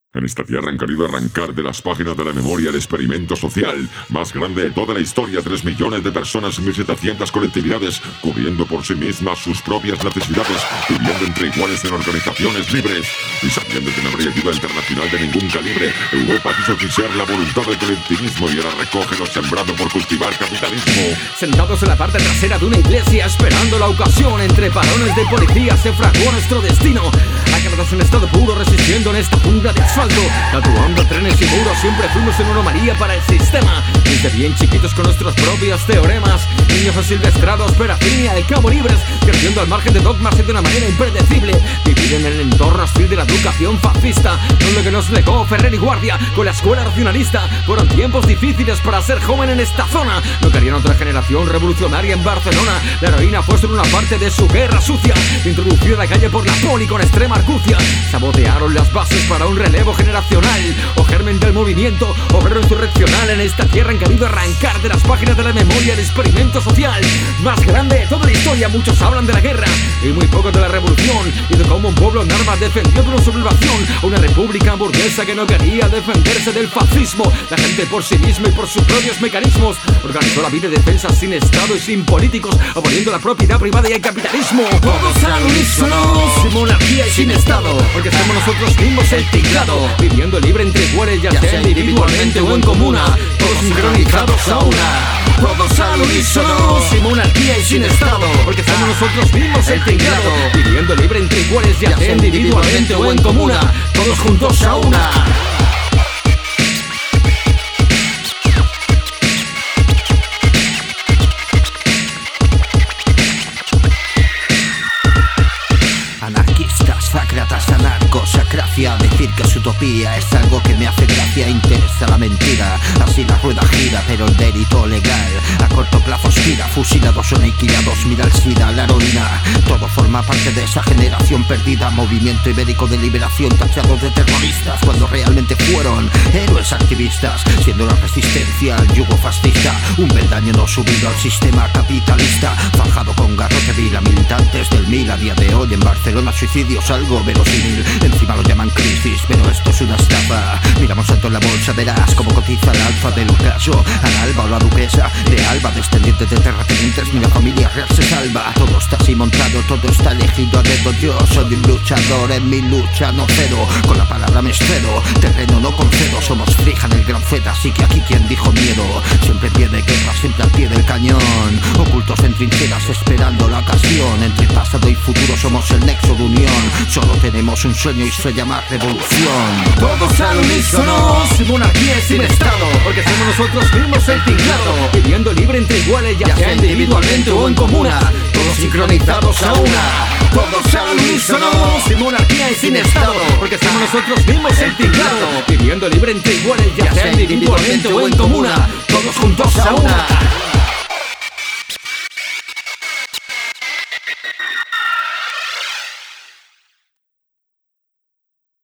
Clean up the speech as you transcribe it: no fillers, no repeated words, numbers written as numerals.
En esta tierra han querido arrancar de las páginas de la memoria el experimento social más grande de toda la historia. 3 millones de personas en 1.700 colectividades, cubriendo por sí mismas sus propias necesidades, viviendo entre iguales en organizaciones libres y sabiendo que no habría ayuda internacional de ningún calibre. Europa quiso oficiar la voluntad del colectivismo y ahora recoge lo sembrado por cultivar capitalismo. Sentados en la parte trasera de una iglesia, esperando la ocasión, entre parones de policía se fraguó nuestro destino. Agarrados en estado puro, resistiendo en esta jungla de asfalto, tatuando trenes y muros, siempre fuimos en una anomalía para el sistema. Desde bien chiquitos con nuestros propios teoremas, niños asilvestrados, pero al fin y al cabo libres, creciendo al margen de dogmas y de una manera impredecible. Vivir en el entorno hostil de la educación fascista, no lo que nos legó Ferrer y Guardia con la escuela racionalista. Fueron tiempos difíciles para ser joven en esta zona. No querían otra generación revolucionaria en Barcelona. La heroína fue solo una parte de su guerra sucia, introducida a la calle por la poli con extrema argucia. Sabotearon las bases para un relevo generacional, o germen del movimiento obrero insurreccional. En esta tierra han querido arrancar de las páginas de la memoria el experimento social más grande de toda la historia. Muchos hablan de la guerra y muy poco de la revolución, y de cómo un pueblo en armas defendió de una sublevación a una república burguesa que no quería defenderse del fascismo. La gente por sí misma y por sus propios mecanismos organizó la vida y defensa sin Estado y sin políticos, aboliendo la propiedad privada y el capitalismo. Todos al unísono, sin monarquía y sin Estado, porque somos nosotros mismos el tinglado, viviendo libre entre iguales, ya sea individualmente o en comuna, todos sincronizados a una. Todos al unísono, sin monarquía y sin Estado, porque somos nosotros mismos el tinglado, viviendo libre entre iguales, ya sea individualmente o en comuna, todos juntos a una. Anarquistas, sacratas, anarcos, sacracia. Decir que es utopía es algo que me hace gracia. Interesa la mentira, así la rueda gira, pero el delito legal a corto plazo expira. Fusilados o aniquilados, mira el SIDA, la heroína. Todo forma parte de esa generación perdida. Movimiento ibérico de liberación, tachados de terroristas cuando realmente fueron héroes activistas, siendo la resistencia al yugo fascista. Un peldaño no subido al sistema capitalista, forjado con garrote vil a militantes del MIL. A día de hoy en Barcelona suicidios, algo verosímil. Encima lo llaman crisis, pero esto es una estafa. Miramos alto en la bolsa, verás cómo cotiza el alfa del ocaso. A Alba o la duquesa de Alba, descendientes de terratenientes, ni la familia real se salva. Todo está así montado, todo está elegido a dedo. Yo soy un luchador, en mi lucha no cedo, con la palabra me excedo, terreno no concedo. Somos Frija en el Gran Z, así que aquí quien dijo miedo, siempre en pie de guerra, siempre al pie del cañón. Ocultos en trincheras esperando la ocasión, entre pasado y futuro somos el nexo de unión. Solo tenemos un sueño y se llama revolución. Todos al unísono, sin monarquía y sin Estado, porque somos nosotros mismos el tinglado, viviendo libre entre iguales, ya sea individualmente o en comuna, todos sincronizados a una. Todos al unísono, sin monarquía y sin Estado, porque somos nosotros mismos el tinglado, viviendo libre entre iguales, ya sea individualmente o en comuna, todos juntos a una.